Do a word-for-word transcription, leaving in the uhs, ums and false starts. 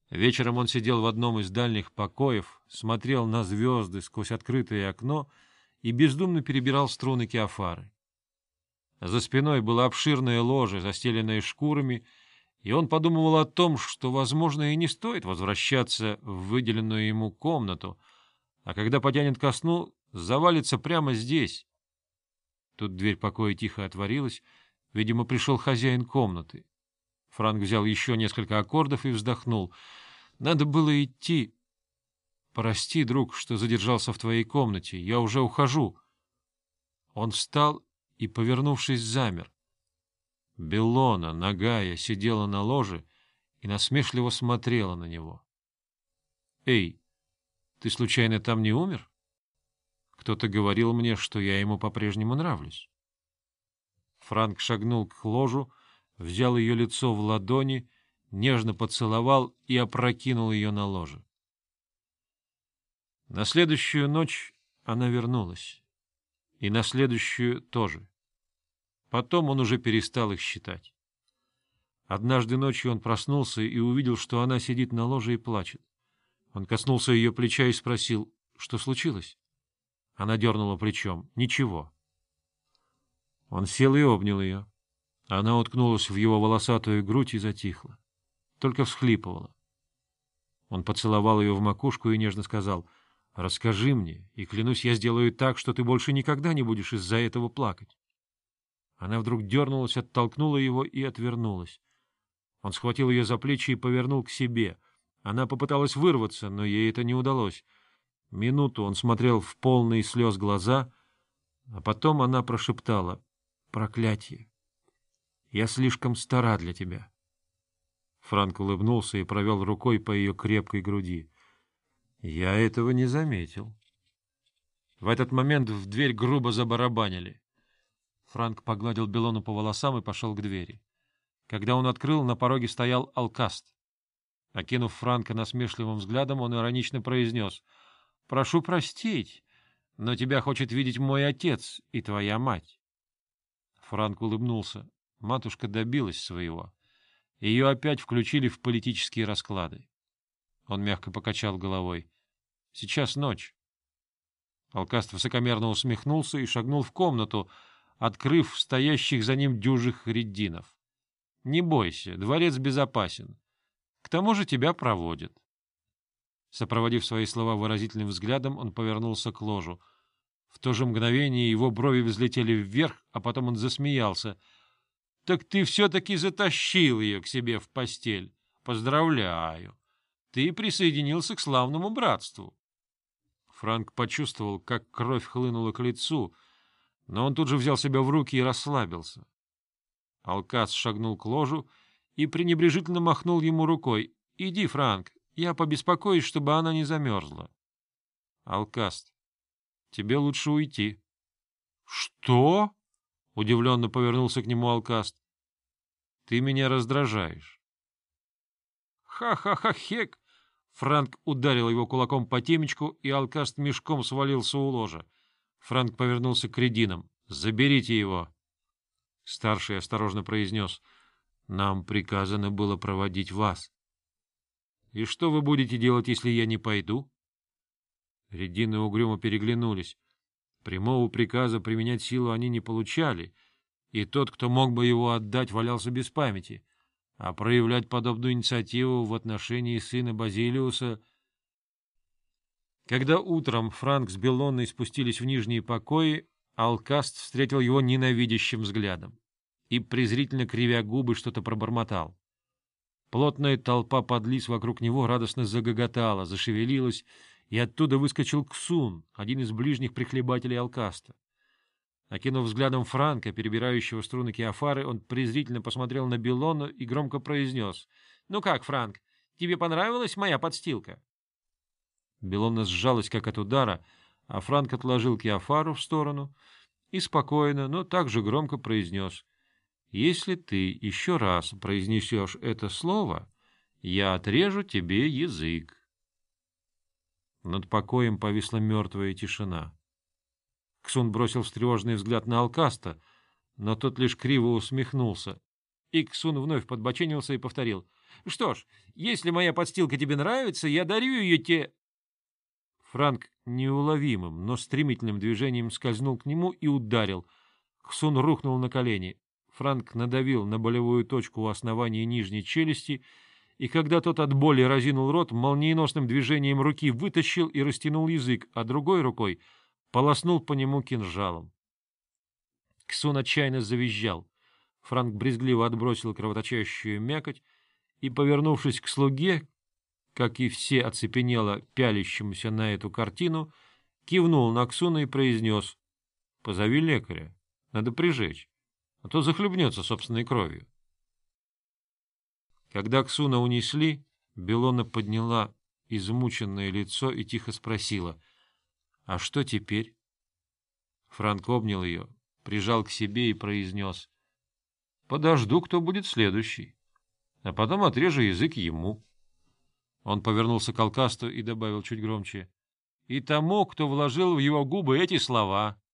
Вечером он сидел в одном из дальних покоев, смотрел на звезды сквозь открытое окно и бездумно перебирал струны киофары. За спиной было обширное ложе, застеленное шкурами, и он подумывал о том, что, возможно, и не стоит возвращаться в выделенную ему комнату, а когда потянет ко сну, завалится прямо здесь. Тут дверь покоя тихо отворилась, видимо, пришел хозяин комнаты. Франк взял еще несколько аккордов и вздохнул. Надо было идти. Прости, друг, что задержался в твоей комнате. Я уже ухожу. Он встал и, повернувшись, замер. Беллона, нагая, сидела на ложе и насмешливо смотрела на него. — Эй, ты случайно там не умер? Кто-то говорил мне, что я ему по-прежнему нравлюсь. Франк шагнул к ложу, взял ее лицо в ладони, нежно поцеловал и опрокинул ее на ложе. На следующую ночь она вернулась. И на следующую тоже. Потом он уже перестал их считать. Однажды ночью он проснулся и увидел, что она сидит на ложе и плачет. Он коснулся ее плеча и спросил, что случилось. Она дернула плечом. Ничего. Он сел и обнял ее. Она уткнулась в его волосатую грудь и затихла. Только всхлипывала. Он поцеловал ее в макушку и нежно сказал, «Расскажи мне, и, клянусь, я сделаю так, что ты больше никогда не будешь из-за этого плакать». Она вдруг дернулась, оттолкнула его и отвернулась. Он схватил ее за плечи и повернул к себе. Она попыталась вырваться, но ей это не удалось. Минуту он смотрел в полные слез глаза, а потом она прошептала, «Проклятие! Я слишком стара для тебя». Франк улыбнулся и провел рукой по ее крепкой груди. Я этого не заметил. В этот момент в дверь грубо забарабанили. Франк погладил Беллону по волосам и пошел к двери. Когда он открыл, на пороге стоял Алкаст. Окинув Франка насмешливым взглядом, он иронично произнес, «Прошу простить, но тебя хочет видеть мой отец и твоя мать». Франк улыбнулся. Матушка добилась своего. Ее опять включили в политические расклады. Он мягко покачал головой. «Сейчас ночь». Алкаст высокомерно усмехнулся и шагнул в комнату, открыв стоящих за ним дюжих реддинов. «Не бойся, дворец безопасен. К тому же тебя проводят». Сопроводив свои слова выразительным взглядом, он повернулся к ложу. В то же мгновение его брови взлетели вверх, а потом он засмеялся. — Так ты все-таки затащил ее к себе в постель. Поздравляю. Ты присоединился к славному братству. Франк почувствовал, как кровь хлынула к лицу, но он тут же взял себя в руки и расслабился. Алкас шагнул к ложу и пренебрежительно махнул ему рукой. — Иди, Франк, я побеспокоюсь, чтобы она не замерзла. — Алкаст, тебе лучше уйти. — Что? — удивленно повернулся к нему Алкаст. — Ты меня раздражаешь. «Ха-ха-ха-хек!» Франк ударил его кулаком по темечку, и Алкаст мешком свалился у ложа. Франк повернулся к рединам. «Заберите его!» Старший осторожно произнес. «Нам приказано было проводить вас». «И что вы будете делать, если я не пойду?» Редины угрюмо переглянулись. Прямого приказа применять силу они не получали, и тот, кто мог бы его отдать, валялся без памяти. А проявлять подобную инициативу в отношении сына Базилиуса... Когда утром Франк с Беллоной спустились в нижние покои, Алкаст встретил его ненавидящим взглядом и, презрительно кривя губы, что-то пробормотал. Плотная толпа подлиц вокруг него радостно загоготала, зашевелилась, и оттуда выскочил Ксун, один из ближних прихлебателей Алкаста. Окинув взглядом Франка, перебирающего струны киофары, он презрительно посмотрел на Беллону и громко произнес. — Ну как, Франк, тебе понравилась моя подстилка? Беллона сжалась, как от удара, а Франк отложил киофару в сторону и спокойно, но также громко произнес. — Если ты еще раз произнесешь это слово, я отрежу тебе язык. Над покоем повисла мертвая тишина. Ксун бросил встревоженный взгляд на Алкаста, но тот лишь криво усмехнулся. И Ксун вновь подбоченился и повторил. Что ж, если моя подстилка тебе нравится, я дарю ее те... Франк неуловимым, но стремительным движением скользнул к нему и ударил. Ксун рухнул на колени. Франк надавил на болевую точку у основания нижней челюсти, и когда тот от боли разинул рот, молниеносным движением руки вытащил и растянул язык, а другой рукой полоснул по нему кинжалом. Ксун отчаянно завизжал. Франк брезгливо отбросил кровоточащую мякоть и, повернувшись к слуге, как и все оцепенело пялящемуся на эту картину, кивнул на Ксуна и произнес: — Позови лекаря, надо прижечь, а то захлебнется собственной кровью. Когда Ксуна унесли, Белона подняла измученное лицо и тихо спросила: — А что теперь? Франк обнял ее, прижал к себе и произнес: — Подожду, кто будет следующий, а потом отрежу язык ему. Он повернулся к Алкасту и добавил чуть громче: — И тому, кто вложил в его губы эти слова.